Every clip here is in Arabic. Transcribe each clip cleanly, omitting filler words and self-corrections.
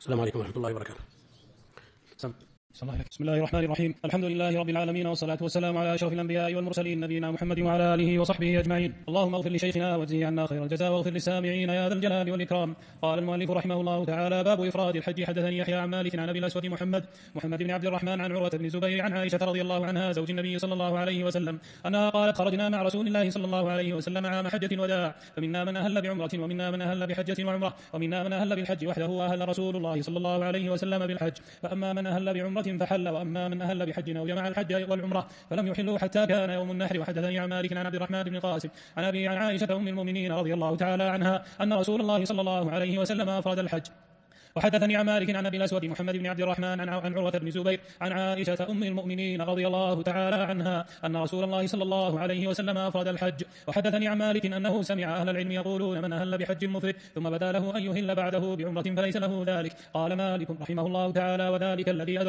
السلام عليكم ورحمة الله وبركاته. بسم الله الرحمن الرحيم. الحمد لله رب العالمين، والصلاة والسلام على أشرف الأنبياء والمرسلين نبينا محمد وعلى آله وصحبه أجمعين. اللهم اغفر لشيخنا واجزه عنا خير الجزاء واغفر للسامعين يا ذا الجلال والإكرام. قال المؤلف رحمه الله تعالى: باب إفراد الحج. حدثني يحيى عن مالك عن أبي الأسود محمد بن عبد الرحمن عن عروة بن الزبير عن عائشة رضي الله عنها زوج النبي صلى الله عليه وسلم أنها قالت: خرجنا مع رسول الله صلى الله عليه وسلم عام حجة الوداع، فمنا من أهل بعمرة ومنا من أهل بحجة وعمرة ومنا من أهل بالحج وحده، وأهل رسول الله صلى الله عليه وسلم بالحج، فأما من أهل بعمرة فحل، وأما من أهل بحج أو جمع الحج والعمرة فلم يحلوا حتى كان يوم النحر. وحدثني عن مالك عن عبد الرحمن بن قاسم عن أبي عن عائشة أم المؤمنين رضي الله تعالى عنها أن رسول الله صلى الله عليه وسلم أفرد الحج. وحدثني عن مالك عن أبي الأسود محمد بن عبد الرحمن عن عروة بن الزبير عن عائشة أم المؤمنين رضي الله تعالى عنها أن رسول الله صلى الله عليه وسلم أفرد الحج. وحدثني عن مالك أنه سمع أهل العلم يقولون: من أهل بحج مفرد ثم بدا له أن يهل بعده بعمرة فليس له ذلك. قال مالك رحمه الله تعالى: وذلك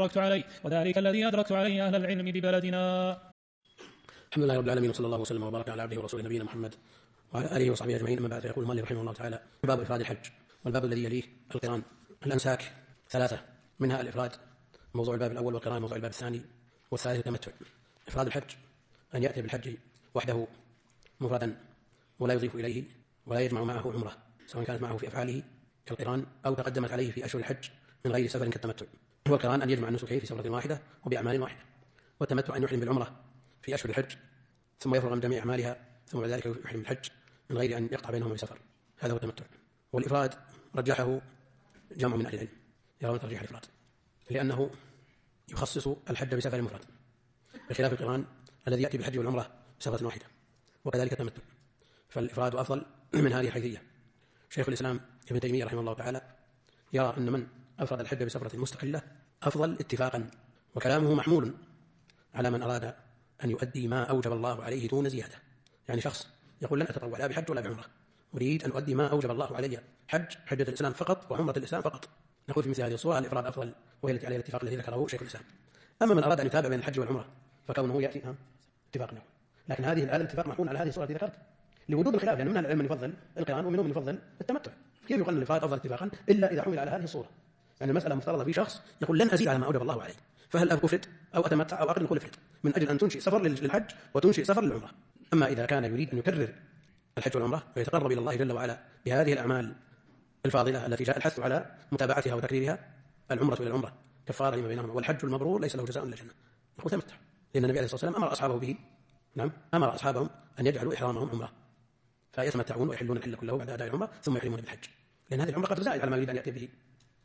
الذي أدركت عليه أهل العلم ببلدنا. الحمد لله رب العالمين، وصلى الله وسلم وبارك على عبده ورسوله نبينا محمد وعلى آله وصحبه أجمعين. أما بعد، يقول المؤلف رحمه الله تعالى: باب إفراد الحج. والباب الذي يليه القران. الأنساك ثلاثة، منها الإفراد موضوع الباب الأول، والقران موضوع الباب الثاني، والثالث التمتع. إفراد الحج أن يأتي بالحج وحده مفردا ولا يضيف إليه ولا يجمع معه عمرة، سواء كانت معه في أفعاله كالقران أو تقدمت عليه في أشهر الحج من غير سفر كالتمتع. والقران أن يجمع النسكين في سفرة واحدة وبأعمال واحدة. والتمتع أن يحرم بالعمرة في أشهر الحج ثم يفرغ من جميع أعمالها ثم بعد ذلك يحرم بالحج من غير أن يقطع بينهما بسفر. هذا هو التمتع. والإفراد رجحه جمع من أهل العلم، يرون ترجيح الإفراد لأنه يخصص الحج بسفر مفرد، بخلاف القران الذي يأتي بالحج والعمرة بسفرة واحدة، وكذلك التمتع. فالإفراد أفضل من هذه الحيثية. شيخ الإسلام ابن تيمية رحمه الله تعالى يرى أن من أفرد الحج بسفرة مستقلة أفضل اتفاقا، وكلامه محمول على من أراد أن يؤدي ما أوجب الله عليه دون زيادة. يعني شخص يقول: لن أتطوع لا بحج ولا بعمرة، أريد أن أؤدي ما أوجب الله علي، حجة الإسلام فقط وعمرة الإسلام فقط. نقول في مثل هذه الصورة الإفراد أفضل، وهي التي عليها الاتفاق الذي ذكره شيخ الإسلام. أما من أراد أن يتابع بين الحج والعمرة فكونه يأتي اتفاق له، لكن هذا الاتفاق محمول على هذه الصورة التي ذكرت لوجود الخلاف، لأن منها العلم من يفضل القران ومنهم من يفضل التمتع. كيف يقال الإفراد أفضل اتفاقا إلا إذا حمل على هذه الصورة؟ يعني المسألة مفترضة في شخص يقول: لن أزيد على ما أوجب الله علي، فهل أفرد أو أتمتع أو أقل؟ نقول افرد، من أجل أن تنشئ سفر للحج وتنشئ سفر للعمرة. أما إذا كان يريد أن يكرر الحج والعمرة ويتقرب إلى الله جل وعلا بهذه الأعمال الفاضلة التي جاء الحث على متابعتها وتكريرها، العمرة إلى العمرة كفارة لما بينهما، والحج المبرور ليس له جزاء إلا الجنة، نقول تمتع، لأن النبي عليه الصلاة والسلام أمر أصحابه به. أمر أصحابهم أن يجعلوا إحرامهم عمرة، فيتمتعون ويحلون الحل كله بعد أداء العمرة ثم يحرمون بالحج، لأن هذه العمرة قد زائد على ما يريد أن يأتي به.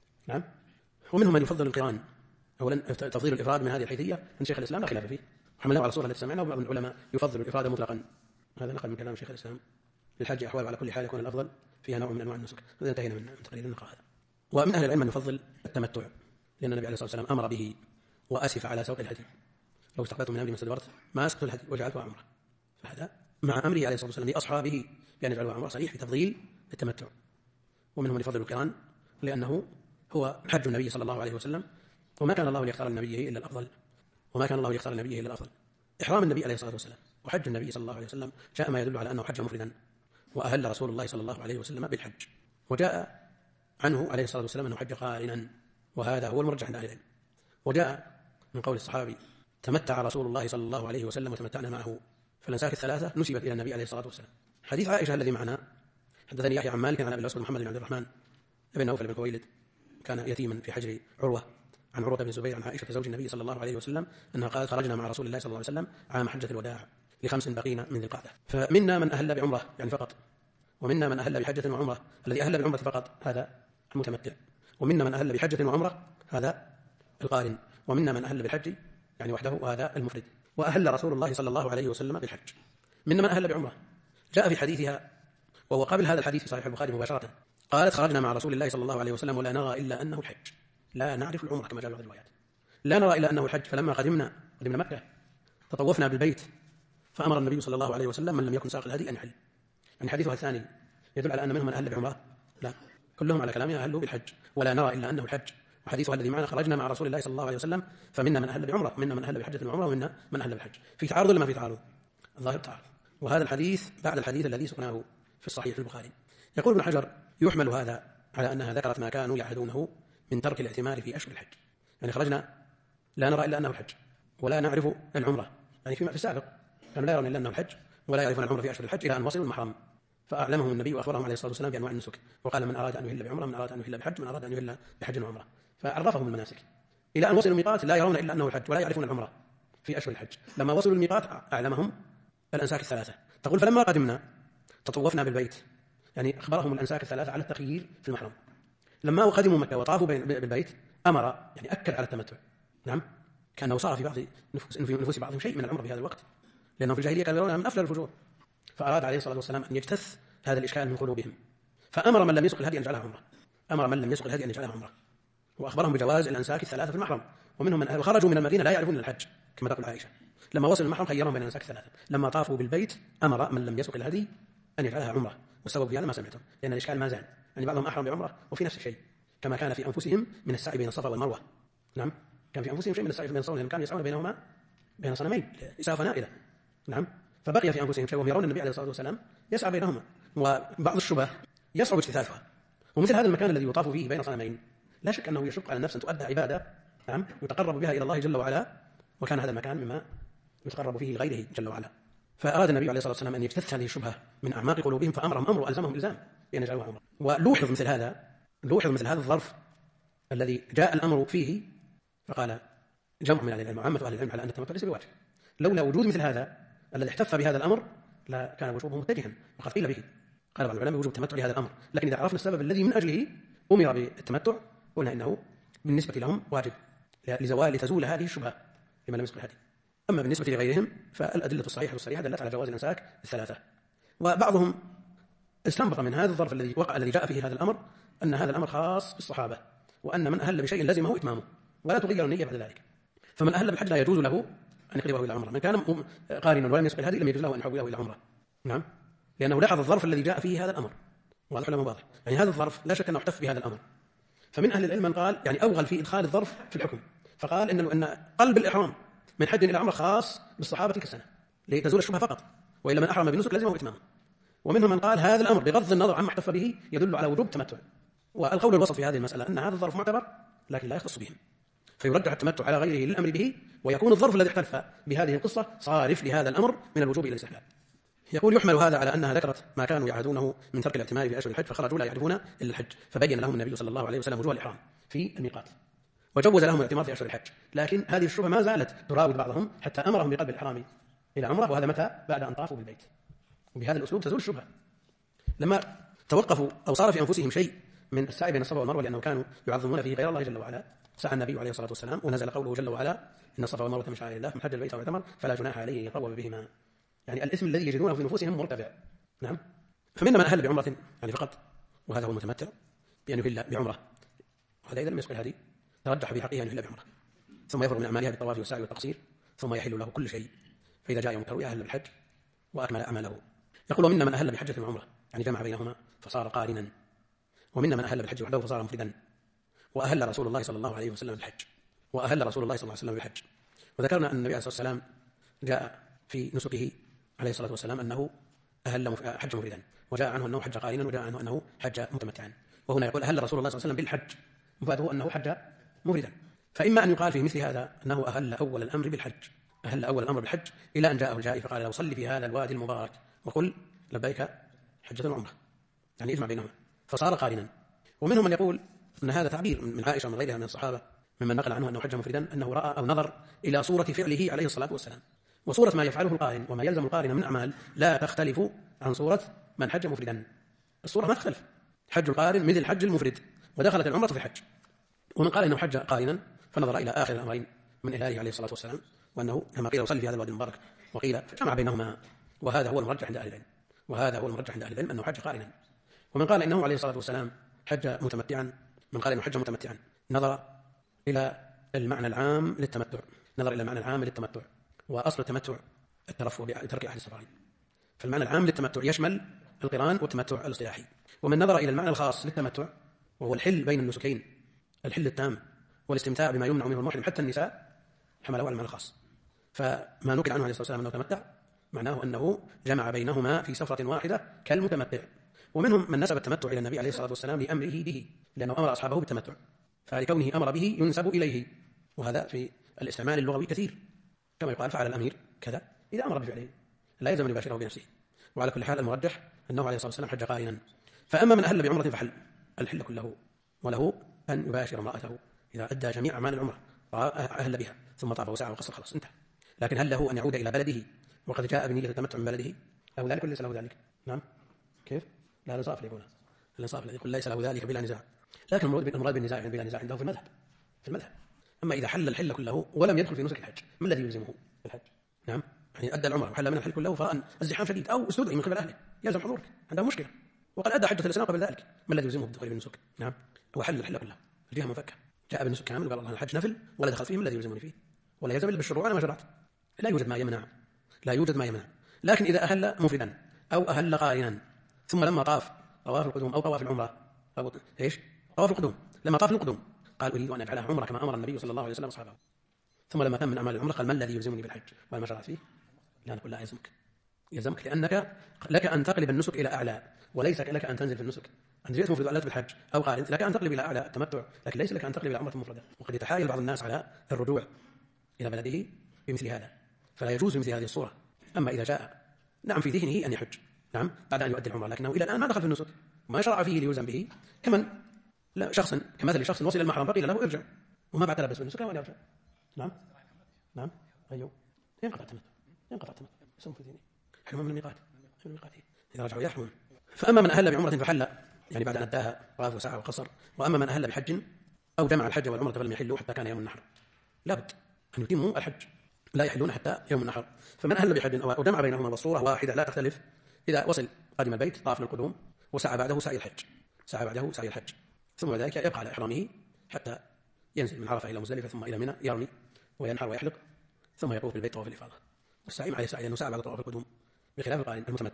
ومنهم من يفضل القران. أولا تفضيل الإفراد من هذه الحيثية عند شيخ الإسلام لا خلاف فيه، وحملناه على الصورة التي سمعناه. وبعض العلماء يفضل الإفراد مطلقا، هذا نقل من كلام شيخ الإسلام. للحج أحوال على كل حال يكون الأفضل فيها نوع من أنواع النسك. هذا انتهينا من تقرير النقاء هذا. ومن أهل العلم من يفضل التمتع، لأن النبي عليه الصلاة والسلام أمر به وأسف على سوق الهدي: لو استقبلت من أمري ما استدبرت ما أسقط الهدي وجعلتها عمرة. فهذا مع أمره عليه الصلاة والسلام لأصحابه بأن يجعلوها عمرة صريح في تفضيل التمتع. ومنهم من يفضل القران لأنه هو حج النبي صلى الله عليه وسلم، وما كان الله ليختار لنبيه إلا الأفضل. إحرام النبي عليه الصلاة والسلام وحج النبي صلى الله عليه وسلم جاء ما يدل على أنه حج مفردا، وأهل رسول الله صلى الله عليه وسلم بالحج، وجاء عنه عليه الصلاة والسلام أنه حج قارنا، وهذا هو المرجح عند أهل العلم. وجاء من قول الصحابي: تمتع رسول الله صلى الله عليه وسلم وتمتعنا معه. فالأنساك الثلاثة نسبت إلى النبي عليه الصلاة والسلام. حديث عائشة الذي معنا: حدثني يحيى عن مالك عن أبي الأسود محمد بن عبد الرحمن بن نوفل بن خويلد كان يتيما في حجر عروة، عن عروة بن الزبير عن عائشة زوج النبي صلى الله عليه وسلم أنها قالت: خرجنا مع رسول الله صلى الله عليه وسلم عام حجة الوداع ل5 بقين من ذي القعدة، فمنا من أهل بعمرة يعني فقط، ومنا من أهل بحجة وعمرة. الذي أهل بعمرة فقط هذا المتمتع، ومنا من أهل بحجة وعمرة هذا القارن، ومنا من أهل بالحج يعني وحده وهذا المفرد. وأهل رسول الله صلى الله عليه وسلم بالحج. منا من أهل بعمرة جاء في حديثها وهو قبل هذا الحديث في صحيح البخاري مباشرة، قالت: خرجنا مع رسول الله صلى الله عليه وسلم ولا نرى إلا أنه الحج، لا نعرف العمرة كما جاء في بعض الروايات، لا نرى إلا أنه الحج. فلما قدمنا مكة تطوفنا بالبيت فأمر النبي صلى الله عليه وسلم من لم يكن ساق الهدي أن يحل. يعني حديثها الثاني يدل على أن منهم من أهل بعمرة؟ لا، كلهم على كلامها أهلوا بالحج، ولا نرى إلا أنه الحج. وحديثها الذي معنا: خرجنا مع رسول الله صلى الله عليه وسلم فمنا من أهل بعمرة ومنا من أهل بحجة وعمرة ومنا من أهل بالحج. في تعارض ولا ما في تعارض؟ الظاهر تعارض. وهذا الحديث بعد الحديث الذي سقناه في الصحيح في البخاري. يقول ابن حجر: يحمل هذا على أنها ذكرت ما كانوا يعهدونه من ترك الاعتمار في أشهر الحج. يعني خرجنا لا نرى إلا أنه الحج ولا نعرف العمرة، يعني في السابق كانوا لا يرون إلا أنه الحج ولا يعرفون العمرة في أشهر الحج إلى أن وصلوا المحرم، فأعلمهم النبي وأخبرهم عليه الصلاة والسلام بأنواع النسك، وقال من أراد أن يهل بعمرة، من أراد أن يهل بحج، من أراد أن يهل بحج وعمرة، فعرفهم المناسك إلى أن وصلوا الميقات لا يرون إلا أنه الحج ولا يعرفون العمرة في أشهر الحج. لما وصلوا الميقات أعلمهم الأنساك الثلاثة. تقول فلما قدمنا تطوفنا بالبيت، يعني أخبرهم الأنساك الثلاثة على التخيير في المحرم. لما قدموا مكة وطافوا بالبيت أمر، يعني أكد على التمتع. نعم، كأنه صار في بعض نفوس بعضهم شيء من العمر في هذا الوقت، لأنهم في الجاهلية كانوا يرونها من أفضل الفجور، فأراد عليه الصلاة والسلام أن يجتث هذا الإشكال من قلوبهم، فأمر من لم يسق الهدي أن يجعلها عمرة، أمر من لم يسق الهدي أن يجعلها عمرة، وأخبرهم بجواز الأنساك الثلاثة في المحرم. ومنهم من خرجوا من المدينة لا يعرفون الحج كما تقول عائشة، لما وصلوا المحرم خيرهم بين الأنساك الثلاثة. لما طافوا بالبيت أمر من لم يسق الهدي أن يجعلها عمرة، والسبب في هذا ما سمعتم، لأن الإشكال ما زال، يعني بعضهم أحرم بعمرة وفي نفس الشيء، كما كان في أنفسهم من السعي بين الصفا والمروة. نعم، كان في أنفسهم شيء من السعي بين الصفا، لأنهم كانوا يسعون بينهما بين صنمين إسافة نائلة. نعم، فبقي في أنفسهم شيء، وهم يرون النبي عليه الصلاة والسلام يسعى بينهما، وبعض الشبه يصعب اجتثاثها. ومثل هذا المكان الذي يطاف فيه بين صنمين لا شك أنه يشق على النفس أن تؤدى عبادة، نعم، يتقرب بها إلى الله جل وعلا، وكان هذا المكان مما يتقرب فيه لغيره جل وعلا. فأراد النبي عليه الصلاة والسلام أن يجتث هذه الشبهة من أعماق قلوبهم، فأمرهم أمر وألزمهم إلزام بأن يجعلوها عمرة. ولوحظ مثل هذا الظرف الذي جاء الأمر فيه، فقال جمع من أهل العلم وعامة أهل العلم على أن التمتع ليس بواجب. لولا وجود مثل هذا الذي احتف بهذا الأمر لا كان وجوبه متجها، وقد قيل به، قال بعض العلماء بوجوب التمتع لهذا الأمر، لكن إذا عرفنا السبب الذي من أجله أمر بالتمتع قلنا إنه بالنسبة لهم واجب لتزول هذه الشبهة لمن لم يسق الهدي. أما بالنسبة لغيرهم فالأدلة الصحيحة والصريحة دلت على جواز الأنساك الثلاثة. وبعضهم استنبط من هذا الظرف الذي جاء فيه هذا الأمر أن هذا الأمر خاص بالصحابة، وأن من أهل بشيء لزمه إتمامه ولا تغير النية بعد ذلك. فمن أهل بالحج لا يجوز له أن يقلبه إلى عمرة، من كان قارنا ولم يسق الهدي لم يجوز له أن يحوله إلى عمرة. نعم، لأنه لاحظ الظرف الذي جاء فيه هذا الأمر، واضح ولا واضح؟ يعني هذا الظرف لا شك أنه احتف بهذا الأمر. فمن أهل العلم من قال يعني أوغل في إدخال الظرف في الحكم، فقال إن قلب الإحرام من حج إلى عمرة خاص بالصحابة تلك السنة لتزول الشبهة فقط، وإلا من أحرم بالنسك لزمه إتمامه. ومنهم من قال هذا الأمر بغض النظر عما احتف به يدل على وجوب التمتع. والقول الوسط في هذه المسألة أن هذا الظرف معتبر لكن لا يختص بهم، فيرجح التمتع على غيره للأمر به، ويكون الظرف الذي احتف بهذه القصة صارف لهذا الأمر من الوجوب إلى الاستحباب. يقول يحمل هذا على أنها ذكرت ما كانوا يعهدونه من ترك الاعتمار في أشهر الحج فخرجوا لا يعرفون إلا الحج، فبين لهم النبي صلى الله عليه وسلم وجوه الإحرام في الميقات وجوز لهم الاعتمار في أشهر الحج. لكن هذه الشبهة ما زالت تراود بعضهم حتى أمرهم بقلب الإحرام إلى عمرة، وهذا متى؟ بعد أن طافوا بالبيت. وبهذا الأسلوب تزول الشبهة. لما توقفوا أو صار في أنفسهم شيء من السعي بين الصفا والمروة لأنه كانوا يعظمون فيه غير الله جل وعلا، سعى النبي عليه الصلاة والسلام ونزل قوله جل وعلا إن الصفا والمروة من شعائر الله فمن حج البيت أو اعتمر فلا جناح عليه يطوف بهما، يعني الاسم الذي يجدونه في نفوسهم مرتفع. نعم، فمنا من أهل بعمرة يعني فقط، وهذا هو المتمتع بأن يهل بعمرة، وهذا إذا لم يسق الهدي ترجح في حقه أن يهل بعمرة، ثم يفرغ من أعمالها بالطواف والسعي والتقصير، ثم يحل له كل شيء، فإذا جاء يوم التروية أهل بالحج وأكمل أعماله. يقول ومنا من أهل بحجة وعمرة يعني جمع بينهما فصار قارنا، ومنا من أهل بالحج وحده فصار مفردا، وأهل رسول الله صلى الله عليه وسلم بالحج، وأهل رسول الله صلى الله عليه وسلم بالحج. وذكرنا أن النبي عليه الصلاة والسلام جاء في نسكه عليه الصلاة والسلام أنه أهل حج مفردا، وجاء عنه أنه حج قارنا، وجاء عنه أنه حج متمتعا. وهنا يقول أهل رسول الله صلى الله عليه وسلم بالحج، مفاده أنه حج مفردا. فإما أن يقال في مثل هذا أنه أهل أول الأمر بالحج، أهل أول الأمر بالحج إلى أن جاءه الجائي فقال له صل في هذا الوادي المبارك وقل لبيك حجة وعمرة، يعني يجمع بينهما فصار قارنا. ومنهم من يقول أن هذا تعبير من عائشة ومن غيرها من الصحابة ممن نقل عنه أنه حج مفردا، أنه رأى أو نظر إلى صورة فعله عليه الصلاة والسلام، وصورة ما يفعله القارن وما يلزم القارن من أعمال لا تختلف عن صورة من حج مفردا. الصورة ما تختلف، حج القارن مثل حج المفرد، ودخلت العمرة في الحج. ومن قال إنه حج قارنا فنظر إلى آخر الأمرين من إهلاله عليه الصلاة والسلام، وأنه كما قيل وصلي في هذا الوادي المبارك، وقيل فجمع بينهما، وهذا هو المرجح عند أهل العلم، وهذا هو المرجح عند أهل العلم أنه حج قارنا. ومن قال إنه عليه الصلاة والسلام حج متمتعا، من قال إنه حج متمتعا نظر إلى المعنى العام للتمتع، نظر إلى المعنى العام للتمتع، وأصل التمتع الترفع بترك أحد السفرين، فالمعنى العام للتمتع يشمل القران والتمتع الاصطلاحي. ومن نظر إلى المعنى الخاص للتمتع وهو الحل بين النسكين، الحل التام والاستمتاع بما يمنع منه المحرم حتى النساء، حمله على المعنى الخاص. فما نقل عنه عليه الصلاة والسلام أنه تمتع معناه أنه جمع بينهما في سفرة واحدة كالمتمتع. ومنهم من نسب التمتع إلى النبي عليه الصلاة والسلام لأمره به، لأنه أمر أصحابه بالتمتع، فلكونه أمر به ينسب إليه، وهذا في الاستعمال اللغوي كثير، كما يقال فعل الأمير كذا إذا أمر بفعله لا يلزم أن يباشره بنفسه. وعلى كل حال المرجح أنه عليه الصلاة والسلام حج قارنا. فأما من أهل بعمرة فحل الحل كله، وله أن يباشر امرأته إذا أدى جميع أعمال العمرة أهل بها ثم طاف وسعى وقصر خلاص انتهى. لكن هل له أن يعود إلى بلده وقد جاء بنية التمتع من بلده أو ذلك ليس له ذلك؟ نعم كيف؟ لا الإنصاف اللي يقوله، الإنصاف الذي يقول ليس له ذلك بلا نزاع. لكن المراد بالنزاع يعني بلا نزاع عنده في المذهب. أما إذا حل الحل كله ولم يدخل في نسك الحج ما الذي يلزمه الحج؟ نعم يعني أدى العمرة وحل من الحل كله فرأى الزحام شديد أو استدعي من قبل أهله يلزم حضورك، عنده مشكلة وقد أدى حجة الإسلام قبل ذلك، ما الذي يلزمه بالدخول بالنسك؟ نعم هو حل الحل كله، الجهة منفكة، جاء بالنسك كامل وقال الله الحج نفل ولا دخل فيه، ما الذي يلزمني فيه؟ ولا يلزم إلا بالشروع على ما شرعت. لا يوجد ما يمنع. لكن إذا أهل مفردا أو أهل قارنا ثم لما طاف طواف القدوم أو طواف العمرة طواف القدوم لما طاف القدوم قال أريد أن أفعلها عمرة كما أمر النبي صلى الله عليه وسلم أصحابه، ثم لما تم من أعمال العمرة قال ما الذي يلزمني بالحج وما شرعت فيه؟ لا نقول لا يلزمك لأنك لك أن تقلب النسك إلى أعلى وليس لك أن تنزل في النسك. أنت جئت مفرد وألت بالحج أو قارن لك أن تقلب إلى أعلى التمتع، لكن ليس لك أن تقلب إلى عمرة مفردة. وقد يتحايل بعض الناس على الرجوع إلى بلده بمثل هذا، فلا يجوز بمثل هذه الصورة. أما إذا جاء نعم في ذهنه أن يحج نعم بعد أن يؤدي العمرة لكنه إلى الآن ما دخل في النسك ما شرع فيه ليلزم به، كمثل شخص وصل المحرم فقيل له ارجع وما بعد لبس بالنسك ولا يرجع. نعم أيوه ينقطع التمتع يسمى في دينه حلم من الميقات إذا رجعوا يحرمون. فأما من أهل بعمرة فحل يعني بعد أن أداها طاف وسعى وقصر، وأما من أهل بحج أو جمع الحج والعمرة فلم يحلوا حتى كان يوم النحر لابد أن يتموا الحج لا يحلون حتى يوم النحر. فمن أهل بحج أو جمع بينهما بالصورة واحدة لا تختلف إذا وصل قادم البيت طاف للقدوم وسعى بعده سعي الحج ثم بعد ذلك يبقى على إحرامه حتى ينزل من عرفة إلى مزدلفة ثم إلى منى يرمي وينحر ويحلق ثم يطوف بالبيت طواف الإفاضة. والسعي عليه سعي لأنه سعى بعد طواف القدوم بخلاف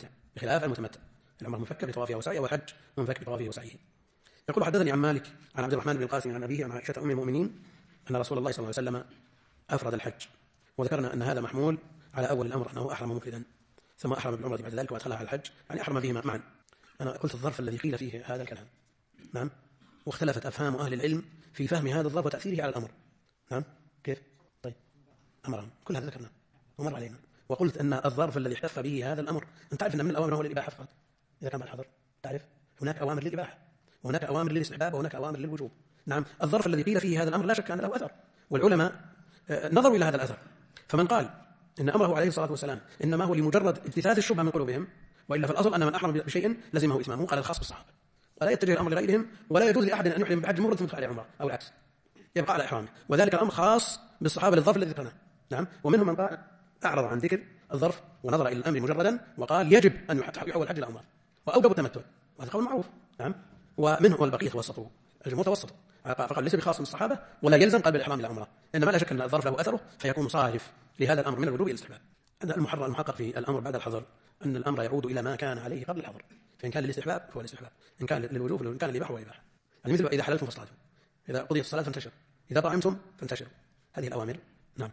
المتمتع العمر منفك بطوافها وسعيه والحج منفك بطوافه وسعيه. يقول حدثني عن مالك عن عبد الرحمن بن القاسم عن أبيه عن عائشة أم المؤمنين أن رسول الله صلى الله عليه وسلم أفرد الحج، وذكرنا أن هذا محمول على أول الأمر أنه أحرم مفردا ثم أحرم بالعمرة بعد ذلك وأدخلها على الحج يعني أحرم بهما معا. أنا قلت الظرف الذي قيل فيه هذا الكلام نعم، واختلفت أفهام أهل العلم في فهم هذا الظرف وتأثيره على الأمر نعم كيف؟ طيب أمرهم كل هذا ذكرنا ومر علينا، وقلت أن الظرف الذي احتف به هذا الأمر أنت تعرف أن من الأوامر هو الإباحة فقط إذا كان الحظر، تعرف هناك أوامر للإباحة وهناك أوامر للاستحباب وهناك أوامر للوجوب. نعم الظرف الذي قيل فيه هذا الأمر لا شك أن له أثر، والعلماء نظروا إلى هذا الأثر، فمن قال إن أمره عليه الصلاة والسلام إنما هو لمجرد اجتثاث الشبهة من قلوبهم وإلا في الأصل أن من أحرم بشيء لزمه إتمامه قال الخاص بالصحابة، ولا يتجه الأمر لغيرهم ولا يجوز لأحد أن يحرم بحج مفرد ثم يدخل عليه عمرة أو العكس يبقى على إحرامه، وذلك الأمر خاص بالصحابة للظرف الذي ذكرناه. نعم ومنهم من قال أعرض عن ذكر الظرف ونظر إلى الأمر مجردا وقال يجب أن يحول الحج إلى عمرة وأوجب التمتع، وهذا قول معروف. نعم ومنهم والبقية توسطوا الجمهور توسطوا فقال ليس بخاص من الصحابة ولا يلزم قلب الإحرام إلى عمرة، إنما لا شك أن الظرف له أثره فيكون صارف لهذا الأمر من الوجوب إلى الاستحباب. المحقق في الأمر بعد الحظر أن الأمر يعود إلى ما كان عليه قبل الحظر، فإن كان للاستحباب فهو الاستحباب، إن كان للوجوب فإن كان للإباحة هو الإباحة. يعني مثل إذا حللتم فاصطادوا، إذا قضيت الصلاة فانتشروا، إذا طعمتم فانتشروا، هذه الأوامر. نعم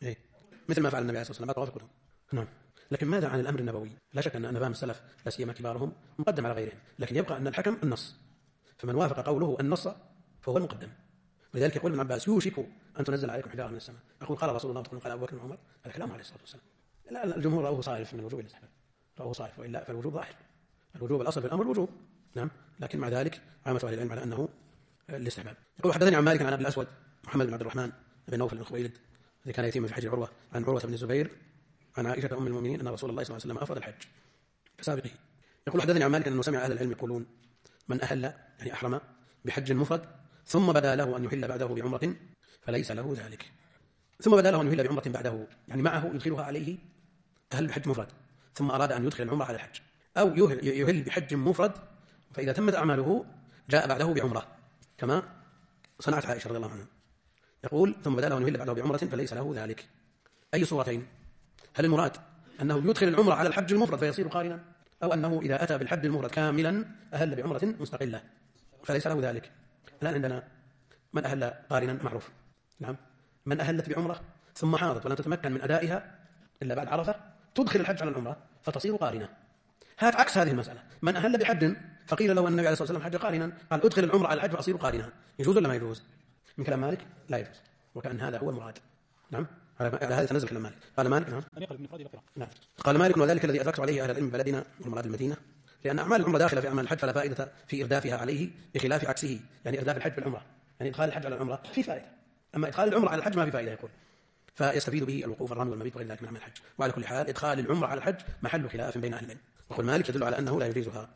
مثل ما فعل النبي عليه الصلاة والسلام بعد طواف القدوم. نعم لكن ماذا عن الأمر النبوي؟ لا شك أن فهم السلف لا سيما كبارهم مقدم على غيرهم، لكن يبقى أن الحكم النص، فمن وافق قوله النص فهو المقدم. ولذلك يقول ابن عباس يوشك أن تنزل عليكم حجارة من السماء، أقول قال رسول الله قال أبو بكر وعمر هذا كلام عليه الصلاة والسلام. لا الجمهور رأوه صارف من الوجوب إلى الاستحباب، رأوه صارف، وإلا فالوجوب ظاهر، الوجوب الأصل في الأمر الوجوب. نعم لكن مع ذلك عامة أهل العلم على أنه الاستحباب. يقول حدثني عن مالك عن أبي الأسود محمد بن عبد الرحمن بن نوفل بن خويلد الذي كان يتيما في حج عروة عن عروة بن الزبير عن عائشة أم المؤمنين أن رسول الله صلى الله عليه وسلم أفرد الحج كسابقه. يقول حدثني عن مالك أنه سمع أهل العلم يقولون من أهل يعني أحرم بحج مفرد ثم بدا له أن يحل بعده بعمرة فليس له ذلك، ثم بدا له أن يحل بعمرة بعده يعني معه يدخلها عليه أهل بحج مفرد ثم أراد أن يدخل العمرة على الحج، أو يهل بحج مفرد فإذا تمت أعماله جاء بعده بعمرة كما صنعت عائشة رضي الله عنها. يقول ثم بدا له أن يهل بعده بعمرة فليس له ذلك. أي صورتين؟ هل المراد أنه يدخل العمرة على الحج المفرد فيصير قارنا، أو أنه إذا أتى بالحج المفرد كاملا أهل بعمرة مستقلة فليس له ذلك؟ الآن عندنا من أهل قارنا معروف، نعم من أهلت بعمرة ثم حاضت ولم تتمكن من أدائها إلا بعد عرفة تدخل الحج على العمرة فتصير قارنة. هات عكس هذه المسألة، من أهل بحج فقيل له النبي عليه الصلاة والسلام حج قارنا قال أدخل العمرة على الحج فأصير قارنة، يجوز ولا ما يجوز؟ من كلام مالك لا يجوز، وكأن هذا هو المراد. نعم، على هذا تنزل كلام مالك. قال مالك نعم أن يقلب من إفراد إلى قران. نعم. قال مالك وذلك الذي أدركت عليه أهل العلم بلدنا والمراد المدينة، لأن أعمال العمرة داخلة في أعمال الحج فلا فائدة في إردافها عليه بخلاف عكسه، يعني إرداف الحج بالعمرة، يعني إدخال الحج على العمرة في فائدة، أما إدخال العمرة على الحج ما في فائدة يقول، فيستفيد به الوقوف الرمي والمبيت وغير ذلك من أعمال الحج. وعلى كل حال إدخال العمرة على الحج محل خلاف بين أهل العلم، وقل مالك يدل على أنه لا يجيزها،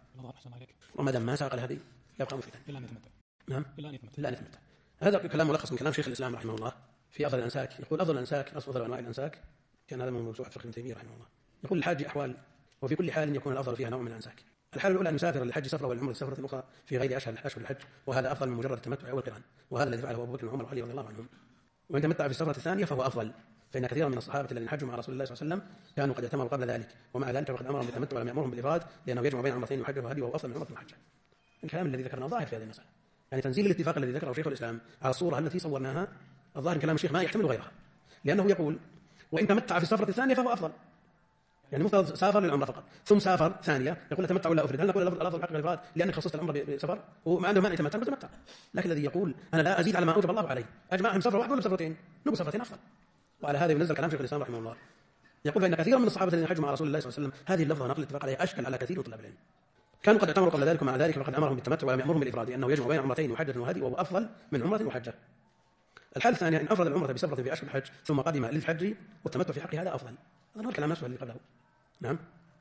وما دام ما ساق هذه يبقى مفيدا. إلا أن يتمتع. نعم، إلا أن يتمتع. إلا أن يتمتع. هذا كلام ملخص من كلام شيخ الإسلام رحمه الله في أفضل الأنساك. يقول أفضل الأنساك أفضل أنواع الأنساك، كان هذا من موسوعة فقه ابن تيمية رحمه الله. يقول الحاج أحوال، وفي كل حال يكون الأفضل فيها نوع من الأنساك. الحالة الأولى أن يسافر للحج سفرة والعمرة سفرة أخرى في غير أشهر الحج، وهذا أفضل من مجرد التمتع والقران، وهذا الذي فعله أبو بكر وعمر وعلي رضي الله عنهم. وإن تمتع في السفرة الثانية فهو أفضل، فإن كثيرا من الصحابة الذين حجوا مع رسول الله صلى الله عليه وسلم كانوا قد اعتمروا قبل ذلك، ومع ذلك فقد أمرهم بالتمتع ولم يأمرهم بالإفراد، لأنه يجمع بين عمرتين وحجه وهدي، وهو أفضل من عمرة وحجة. الكلام الذي ذكرناه ظاهر في هذه المسألة، يعني تنزيل الاتفاق الذي ذكره شيخ الإسلام على الصورة التي صورناها، الظاهر كلام الشيخ ما يحتمل غيرها، لأنه يقول وإن تمتع في السفرة الثانية فهو أفضل، يعني مفترض سافر للعمرة فقط ثم سافر ثانية يقول تمتع ولا أفرد، هل نقول الأفضل حق الإفراد لأنك خصصت العمرة بسفر وما عنده مانع يتمتع فتمتع؟ لكن الذي يقول أنا لا أزيد على ما أوجب الله عليه، أجمعهم سفرة واحدة ولا سفرتين؟ نقول سفرتين أفضل. وعلى هذا ينزل كلام شيخ الإسلام رحمه الله، يقول فإن كثيرا من الصحابة الذين حجوا مع رسول الله صلى الله عليه وسلم هذه اللفظة نقل الاتفاق عليها أشكل على كثير من طلاب العلم، كانوا قد اعتمروا قبل ذلك، ومع ذلك فقد أمرهم بالتمتع ولم يأمرهم بالإفراد، لأنه يجمع بين عمرتين وحجة وهدي، وهو أفضل من عمرة وحجة. الحالة الثانية إن أفرد العمرة بسفرة في أشهر الحج ثم قدم للحج والتمتع في حقه، هذا أفضل. هذا هو الكلام نفسه الذي قبله. نعم.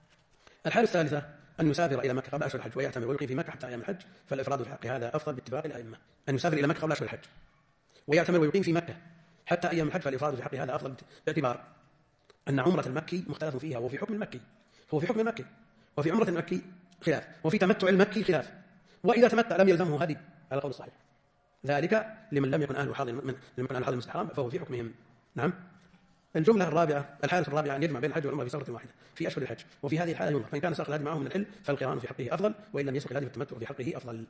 الحالة الثالثة أن يسافر إلى مكة قبل أشهر الحج ويعتمر ويقيم في مكة حتى أيام الحج، فالإفراد في حقه هذا أفضل باتفاق الأئمة. أن يسافر إلى مكة قبل أشهر الحج ويعتمر ويقيم في مكة حتى أيام الحج، فالإفراد في حقه هذا أفضل، باعتبار أن عمرة المكي مختلف فيها، وفي حكم المكي هو في حكم المكي، وفي عمرة المكي خلاف، وفي تمتع المكي خلاف، وإذا تمتع لم يلزمه هدي على القول الصحيح، ذلك لمن لم يكن أهل حاضر لم يكن أهل حاضر المسجد الحرام فهو في حكمهم. نعم. الجملة الرابعة، الحالة الرابعة أن يجمع بين الحج والعمرة في سفرة واحدة في أشهر الحج، وفي هذه الحالة ينظر، فإن كان ساق الهدي معه من الحل فالقران في حقه أفضل، وإن لم يسق الهدي فالتمتع في حقه أفضل.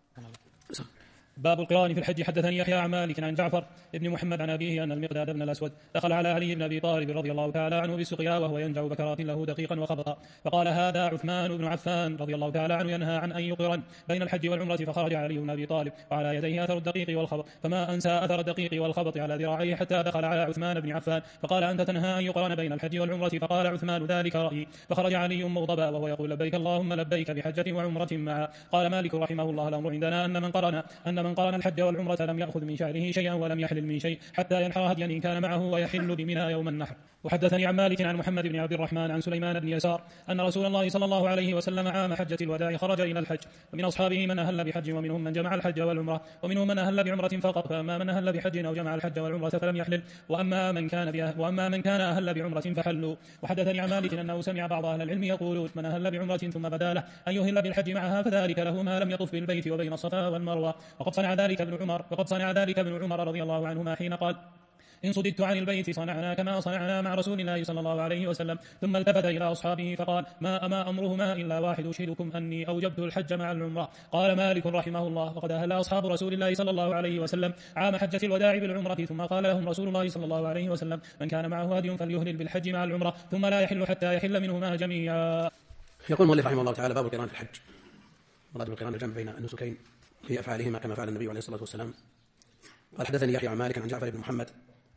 باب القران في الحج. حدثني يحيى عن مالك عن جعفر بن محمد عن أبيه أن المقداد بن الأسود دخل على علي بن أبي طالب رضي الله تعالى عنه بالسقيا وهو ينجع بكرات له دقيقا وخبطا، فقال هذا عثمان بن عفان رضي الله تعالى عنه ينهى عن أن يقرن بين الحج والعمرة، فخرج علي بن أبي طالب وعلى يديه أثر الدقيق والخبط، فما أنسى أثر الدقيق والخبط على ذراعيه حتى دخل على عثمان بن عفان فقال أنت تنهى أن يقرن بين الحج والعمرة؟ فقال عثمان ذلك رأيي، فخرج علي مغضبا وهو يقول لبيك اللهم لبيك بحجة وعمرة معا. قال مالك رحمه الله الأمر عندنا أن من قرن الحج والعمرة لم يأخذ من شعره شيئا ولم يحلل من شيء حتى ينحر هديا إن كان معه ويحل بمنى يوم النحر. وحدثني عن مالك عن محمد بن عبد الرحمن عن سليمان بن يسار أن رسول الله صلى الله عليه وسلم عام حجة الوداع خرج إلى الحج، ومن أصحابه من أهل بحج ومنهم من جمع الحج والعمرة ومنهم من أهل بعمرة فقط، فأما من أهل بحج أو جمع الحج والعمرة فلم يحلل، وأما من كان أهل بعمرة فحلوا. وحدثني عن مالك أنه سمع بعض أهل العلم يقولون من أهل بعمرة ثم بدا له أن يهل بالحج معها فذلك له ما لم يطف بالبيت وبين الصفا والمروة، وقد صنع ذلك ابن عمر رضي الله عنهما حين قال إن صددت عن البيت صنعنا كما صنعنا مع رسول الله صلى الله عليه وسلم، ثم التفت إلى أصحابه فقال ما أمرهما إلا واحد أشهدكم أني أوجبت الحج مع العمرة. قال مالك رحمه الله وقد أهل أصحاب رسول الله صلى الله عليه وسلم عام حجة الوداع بالعمرة، ثم قال لهم رسول الله صلى الله عليه وسلم من كان معه هدي فليهلل بالحج مع العمرة ثم لا يحل حتى يحل منهما جميعا. يقول المؤلف رحمه الله تعالى باب القران في الحج. مراد بالقران الجمع بين النسكين في أفعالهما كما فعل النبي عليه الصلاة والسلام. قال حدثني يحيى عن مالك عن جعفر بن محمد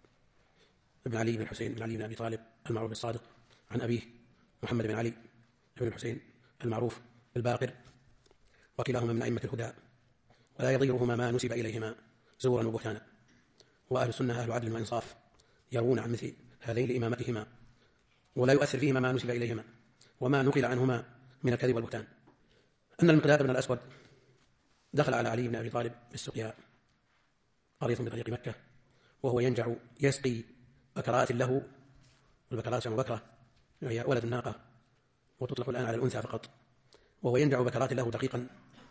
بن علي بن حسين بن علي بن أبي طالب المعروف بالصادق عن أبيه محمد بن علي بن الحسين المعروف بالباقر، وكلاهما من أئمة الهدى، ولا يضيرهما ما نسب إليهما زورا وبهتانا، وأهل السنة أهل عدل وإنصاف يروون عن مثل هذين لإمامتهما، ولا يؤثر فيهما ما نسب إليهما وما نقل عنهما من الكذب والبهتان. أن المقداد بن الأسود دخل على علي بن أبي طالب بالسقيا قرية من طريق مكة وهو ينجع يسقي بكرات له، والبكرات جمع بكرة وهي ولد الناقة وتطلق الآن على الأنثى فقط، وهو ينجع بكرات له دقيقا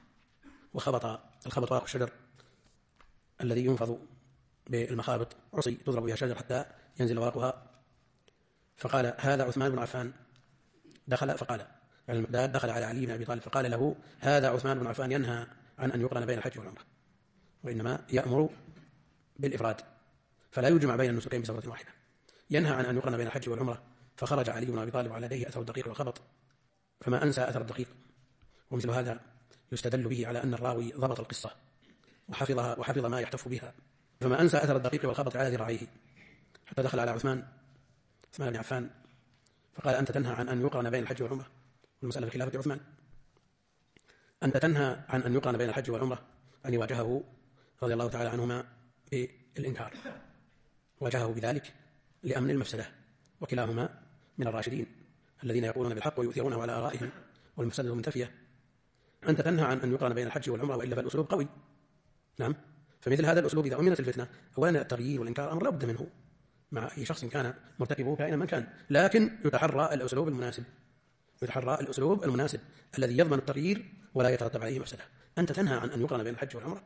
وخبط الخبط ورق الشجر الذي ينفض بالمخابط، عصي تضرب بها شجر حتى ينزل ورقها. فقال هذا عثمان بن عفان فقال المقداد دخل على علي بن أبي طالب فقال له هذا عثمان بن عفان ينهى عن أن يقرن بين الحج والعمرة، وإنما يأمر بالإفراد فلا يجمع بين النسكين بسفرة واحدة، ينهى عن أن يقرن بين الحج والعمرة. فخرج علي بن أبي طالب على يديه أثر الدقيق والخبط فما أنسى أثر الدقيق. ومثل هذا يستدل به على أن الراوي ضبط القصة وحفظ ما يحتف بها فما أنسى أثر الدقيق والخبط على ذراعيه، حتى دخل على عثمان بن عفان فقال: أنت تنهى عن أن يقرن بين الحج والعمرة؟ والمسألة في خلافة عثمان. أنت تنهى عن أن يقرن بين الحج والعمرة، أن يواجهه رضي الله تعالى عنهما بالإنكار، واجهه بذلك لأمن المفسدة، وكلاهما من الراشدين الذين يقولون بالحق ويؤثرونه على آرائهم والمفسدة منتفية. أنت تنهى عن أن يقرن بين الحج والعمرة، وإلا فالأسلوب قوي. نعم، فمثل هذا الأسلوب إذا أمنت الفتنة، أولا التغيير والإنكار أمر لا بد منه مع أي شخص كان مرتكبه كائنا من كان، لكن يتحرى الأسلوب المناسب الذي يضمن التغيير ولا يترتب عليه مفسدة. أنت تنهى عن أن يقرن بين الحج والعمرة،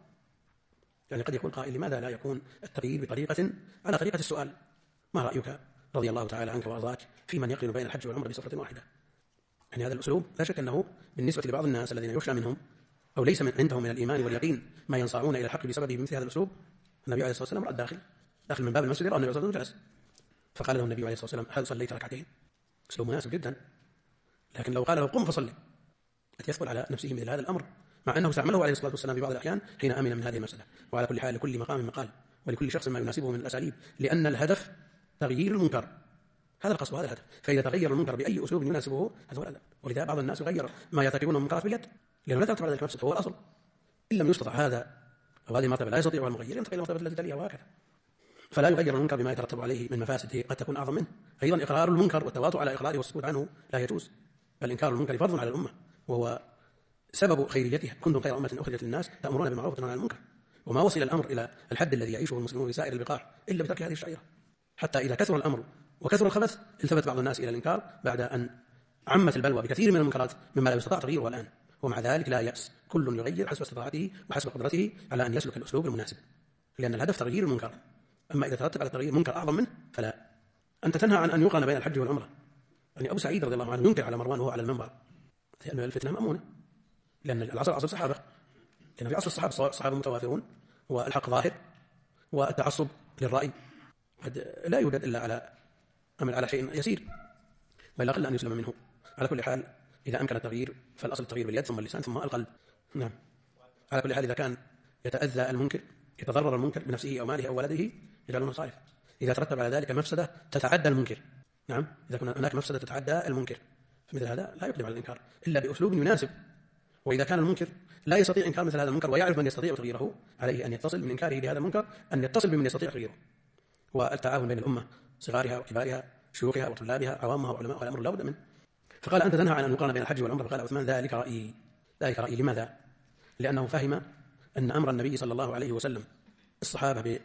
يعني قد يكون قائل: لماذا لا يكون التغيير بطريقة على طريقة السؤال؟ ما رأيك رضي الله تعالى عنك وأرضاك في من يقرن بين الحج والعمرة بصفة واحدة؟ يعني هذا الأسلوب لا شك أنه بالنسبة لبعض الناس الذين يخشى منهم أو ليس عندهم من الإيمان واليقين ما ينصاعون إلى الحق بسببه بمثل هذا الأسلوب. النبي عليه الصلاة والسلام رأى داخل من باب المسجد، رأى النبي صلى الله عليه وسلم جلس، فقال له النبي عليه الصلاة والسلام: هل صليت ركعتين؟ أسلوب مناسب جدا. لكن لو قال له: قم فصلي، يثقل على نفسه مثل هذا الأمر، مع أنه استعمله عليه الصلاة والسلام في بعض الأحيان حين أمن من هذه المسألة. وعلى كل حال لكل مقام مقال، ولكل شخص ما يناسبه من الأساليب، لأن الهدف تغيير المنكر، هذا القصد وهذا الهدف. فإذا تغير المنكر بأي أسلوب يناسبه هذا هو الأدب. ولذا بعض الناس يغير ما يرتكبونه من منكرات باليد، لأنه لا ترتب على ذلك مفسدة، هو الأصل. إن لم يستطع هذا أو هذه المرتبة لا يستطيعها المغير، ينتقل إلى المرتبة التي تليها، وهكذا. فلا يغير المنكر بما يترتب عليه من مفاسد قد تكون أعظم منه. أيضا إقرار المنكر والتواطؤ على إقراره والسكوت عنه لا يجوز، بل إنكار المنكر فرض على الأمة، وهو سبب خيريتها. كنتم خير أمة أخرجت للناس تأمرون بالمعروف وتنهون عن المنكر. وما وصل الأمر إلى الحد الذي يعيشه المسلمون في سائر البقاع إلا بترك هذه الشعيرة، حتى إذا كثر الأمر وكثر الخبث التفت بعض الناس إلى الإنكار بعد أن عمت البلوى بكثير من المنكرات مما لا يستطاع تغييره الآن. ومع ذلك لا يأس، كل يغير حسب استطاعته وحسب قدرته على أن يسلك الأسلوب المناسب، لأن الهدف تغيير المنكر. أما إذا ترتب على تغيير منكر أعظم منه فلا. أنت تنهى عن أن يقرن بين الحج والعمرة. يعني أبو سعيد رضي الله عنه ينكر على مروان وهو على المنبر لأن الفتنة مأمونة، لأن العصر عصر الصحابة، لأن في عصر الصحابة متوافرون، والحق ظاهر، والتعصب للرأي قد لا يوجد إلا على شيء يسير، ولا قل أن يسلم منه. على كل حال إذا أمكن التغيير فالأصل التغيير باليد ثم اللسان ثم القلب. نعم. على كل حال إذا كان يتأذى المنكر، يتضرر المنكر بنفسه أو ماله أو ولده، يجعلونه صارف. إذا ترتب على ذلك مفسدة تتعدى المنكر، نعم، إذا كان هناك مفسدة تتعدى المنكر، فمثل هذا لا يقدم على الإنكار إلا بأسلوب يناسب. وإذا كان المنكر لا يستطيع إنكار مثل هذا المنكر ويعرف من يستطيع تغييره، عليه أن يتصل من إنكاره لهذا المنكر أن يتصل بمن يستطيع تغييره. والتعاون بين الأمة صغارها وكبارها، شيوخها وطلابها، عوامها وعلماء، الأمر لا بد منه. فقال: أنت تنهى عن أن يقارن بين الحج والعمرة. فقال عثمان: ذلك رأيي. لماذا؟ لأنه فهم أن أمر النبي صلى الله عليه وسلم الصحابة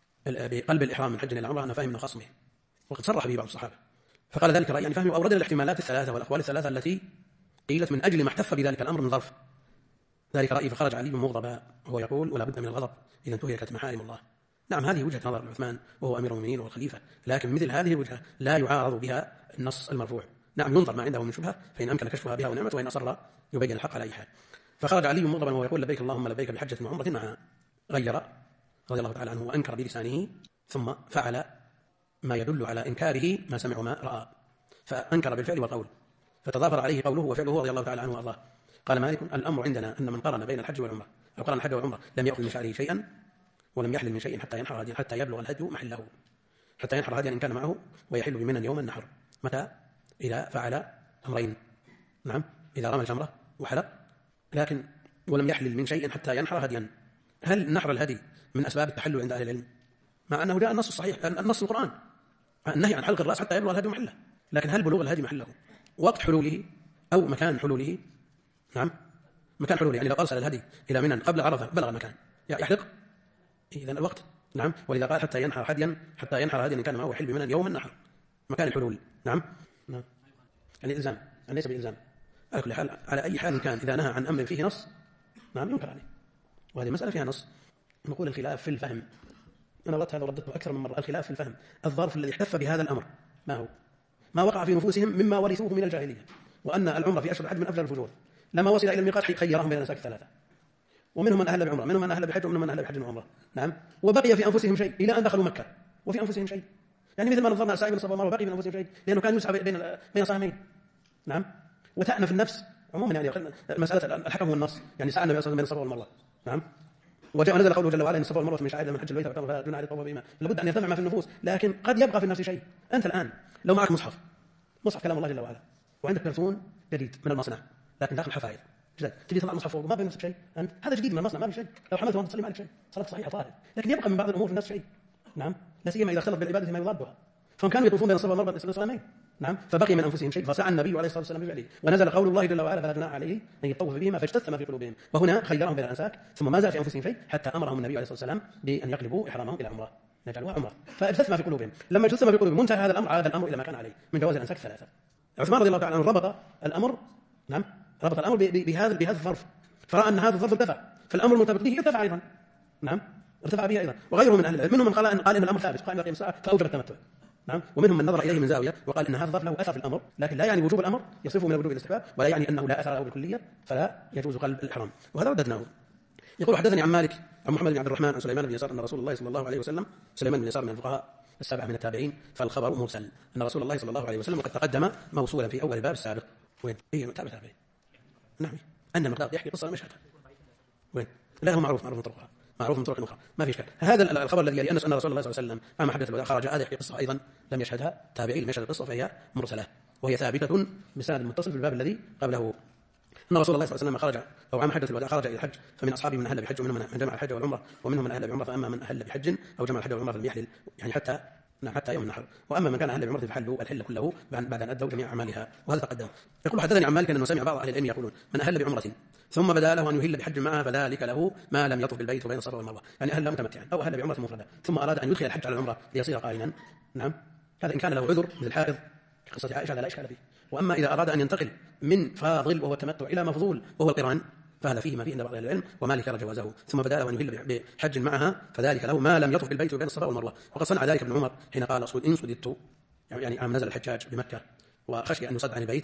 بقلب الإحرام من حج إلى العمرة أنه فهم من خصمه، وقد صرح به بعض الصحابة. فقال: ذلك رأيي، يعني فهمه أورد الاحتمالات الثلاثة والأقوال الثلاثة التي قيلت من أجل ما احتف بذلك الأمر من ظرف. ذلك رأيي. فخرج علي مغضبا وهو يقول: ولا بد من الغضب إذا انتهكت محارم الله. نعم، هذه وجهة نظر عثمان وهو أمير المؤمنين والخليفة، لكن مثل هذه الوجهة لا يعارض بها النص المرفوع. نعم، ينظر ما عنده من شبهة فإن أمكن كشفها بها ونعمة، وإن أصر يبين الحق على أي حال. فخرج علي مغضبا وهو يقول: لبيك اللهم لبيك بحجة وعمرة معها. غير رضي الله تعالى عنه وأنكر بلسانه، ثم فعل ما يدل على إنكاره ما سمع وما رأى، فأنكر بالفعل والقول، فتضافر عليه قوله وفعله رضي الله تعالى عنه وأرضاه. قال مالك: الأمر عندنا أن من قرن بين الحج والعمرة أو قرن الحج والعمرة لم يأخذ من شعره شيئا ولم يحلل من شيء حتى ينحر هديا، حتى يبلغ الهدي محله، حتى ينحر هديا إن كان معه، ويحل بمنى يوم النحر. متى؟ إذا فعل أمرين. نعم، إذا رمى الجمرة وحلق، لكن ولم يحلل من شيء حتى ينحر هديا. هل نحر الهدي من أسباب التحلل عند أهل العلم؟ مع أنه جاء النص الصحيح، النص القرآن النهي عن حلق الرأس حتى يبلغ الهدي محله، لكن هل بلوغ الهدي محله وقت حلوله أو مكان حلوله؟ نعم، مكان حلوله، يعني لو أرسل الهدي إلى منى قبل عرفة بلغ المكان يحلق، إذن الوقت. نعم، ولذا قال حتى ينحر هديا إن كان معه يحل بمنى يوم النحر، مكان الحلول. نعم، يعني إلزام، يعني ليس بإلزام. على كل حال، على أي حال كان إذا نهى عن أمر فيه نص، نعم، ينكر عليه. وهذه مسألة فيها نص. نقول الخلاف في الفهم، أنا ردت هذا وردته أكثر من مرة. الخلاف في الفهم، الظرف الذي احتف بهذا الأمر ما هو؟ ما وقع في نفوسهم مما ورثوه من الجاهلية، وأن العمرة في أشهر الحج من أفضل الفجور. لما وصل إلى الميقات خيرهم بين الأنساك الثلاثة، ومنهم من أهل بعمرة، منهم من أهل بحج، ومنهم من أهل بحج وعمرة. نعم، وبقي في أنفسهم شيء إلى أن دخلوا مكة وفي أنفسهم شيء، يعني مثل ما نظرنا سعيد بن صبا وبقي في أنفسهم شيء لأنه كان يسعى بين صهمين. نعم، وتأنف النفس عموما، يعني مسألة الحكم والنص، يعني سعى النبي صلى الله عليه وسلم بين الصفا والمروة. نعم، وجاء ونزل قوله جل وعلا ان الصفا والمروه من شعائر من حج البيت فلا جناح عليه الطواف بهما. لابد ان يرتفع ما في النفوس، لكن قد يبقى في النفس شيء. انت الان لو معك مصحف كلام الله جل وعلا، وعندك كرتون جديد من المصنع لكن داخل حفاير، تجي تطلع المصحف فوق ما بين نفسك شيء، انت هذا جديد من المصنع ما في شيء، لو حملته وانت تصلي ما عليك شيء، صلاه صحيحه طاهره، لكن يبقى من بعض الامور في الناس شيء. نعم، لا سيما اذا اختلط بالعباده ما يضادها. فهم كانوا يطوفون بين الصفا والمروه بين الصنمين. نعم، فبقي من انفسهم شيء فسعى النبي عليه الصلاه والسلام بفعله، ونزل قول الله جل وعلا فلا جناح عليه ان يطوف بهما فاجتث ما في قلوبهم. وهنا خيرهم بين الانساك، ثم ما زال في انفسهم شيء حتى امرهم النبي عليه الصلاه والسلام بان يقلبوا احرامهم الى عمره، نجعلوها عمره، فاجتث ما في قلوبهم. لما اجتث ما في قلوبهم منتهى هذا الامر، عاد الامر الى ما كان عليه من جواز الانساك الثلاثه. عثمان رضي الله تعالى عنه ربط الامر بهذا الظرف، فراى ان هذا الظرف ارتفع، فالامر المرتبط به ارتفع ايضا. نعم، ارتفع به ايضا. وغيره من اهل العلم منهم من قال ان الامر ثابت قائم الى قيام الساعه فاوجب التمتع. نعم، ومنهم من نظر اليه من زاويه وقال ان هذا الظرف له اثر في الامر، لكن لا يعني وجوب الامر يصرفه من الوجوب الى الاستحباب، ولا يعني انه لا اثر له بالكليه فلا يجوز قلب الاحرام، وهذا رددناه. يقول حدثني عن مالك عن محمد بن عبد الرحمن عن سليمان بن يسار ان رسول الله صلى الله عليه وسلم، سليمان بن يسار من الفقهاء السبعه من التابعين، فالخبر مرسل، ان رسول الله صلى الله عليه وسلم قد تقدم موصولا في اول الباب السابق. وين؟ تابع. نعم، ان المقداد يحكي قصه مشهد. وين؟ لا، هو معروف من طرقها، معروف من طرق اخرى، ما في اشكال. هذا الخبر الذي يلي ان رسول الله صلى الله عليه وسلم عام حجة الوداع خرج يحكي قصه ايضا لم يشهدها تابعي، لم يشهد القصه فهي مرسله، وهي ثابته بسند متصل في الباب الذي قبله. ان رسول الله صلى الله عليه وسلم خرج او عام حجة الوداع خرج الى الحج، فمن اصحابه من اهل بحج ومنهم من جمع الحج والعمره، ومنهم من اهل بعمره، فاما من اهل بحج او جمع الحج والعمره فليحلل، يعني حتى يوم النحر، واما من كان اهل بعمره فحلوا الحل كله بعد ان ادوا جميع اعمالها، وهذا تقدم. يقول حدثني عن مالك انه سمع بعض اهل العلم يقولون من اهل بعمره ثم بدا له ان يهل بحج معها فذلك له ما لم يطف بالبيت وبين الصفا والمروه، يعني اهل متمتعا او اهل بعمره مفرده ثم اراد ان يدخل الحج على العمره ليصير قارنا. نعم، هذا ان كان له عذر مثل الحائض كقصه عائشه لا اشكال فيه. واما اذا اراد ان ينتقل من فاضل وهو التمتع الى مفضول وهو القران فهذا فيه ما فيه عند بعض اهل العلم، ومالك يرى جوازه. ثم بدا له ان يهل بحج معها فذلك له ما لم يطف بالبيت وبين الصفا والمروه، وقد صنع ذلك ابن عمر حين قال ان صددت، يعني عام نزل الحجاج بمكه وخشي ان يصد عن البيت،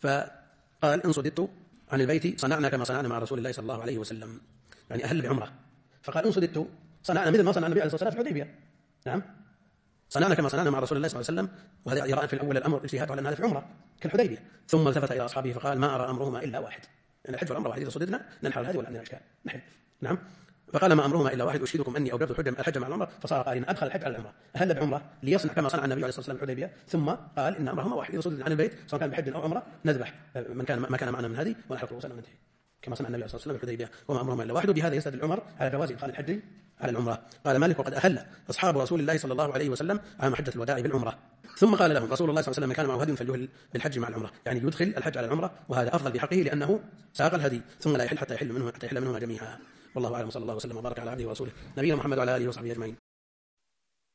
فقال ان صددت عن البيت صنعنا كما صنعنا مع رسول الله صلى الله عليه وسلم، يعني اهل بعمره، فقال ان صددت صنعنا مثل ما صنع النبي عليه الصلاه والسلام في الحديبيه. نعم، صنعنا كما صنعنا مع رسول الله صلى الله عليه وسلم، وهذا يرى في الاول الامر اجتهاد على ان هذا في عمره كالحديبيه، ثم التفت الى اصحابه فقال ما ارى امرهما الا واحد، يعني الحج والعمره واحد، اذا صددنا ننحر هذه ولا عندنا اشكال نحل. نعم، فقال ما امرهما الا واحد اشهدكم اني اوجبت الحج مع العمره، فصار قائلا ادخل الحج على العمره، اهل بعمره ليصنع كما صنع النبي عليه الصلاه والسلام في الحديبيه، ثم قال ان امرهما واحد، اذا صددنا عن البيت سواء كان بحج او عمره نذبح ما كان معنا من هذه ونحرق رؤوسنا وننتهي كما صنع النبي صلى الله عليه وسلم في الحديبيه، وما امرهما الا واحد. وبهذا يستدل عمر على جواز ادخال الحج على العمره. قال مالك وقد اهل اصحاب رسول الله صلى الله عليه وسلم عام حجه الوداع بالعمره، ثم قال لهم رسول الله صلى الله عليه وسلم كان معه هدي فليهل بالحج مع العمره، يعني يدخل الحج على العمره، وهذا افضل في حقه لانه ساق الهدي، ثم لا يحل حتى يحل منهما جميعا. والله اعلم، صلى الله وسلم وبارك على عبده ورسوله نبينا محمد وعلى اله وصحبه اجمعين.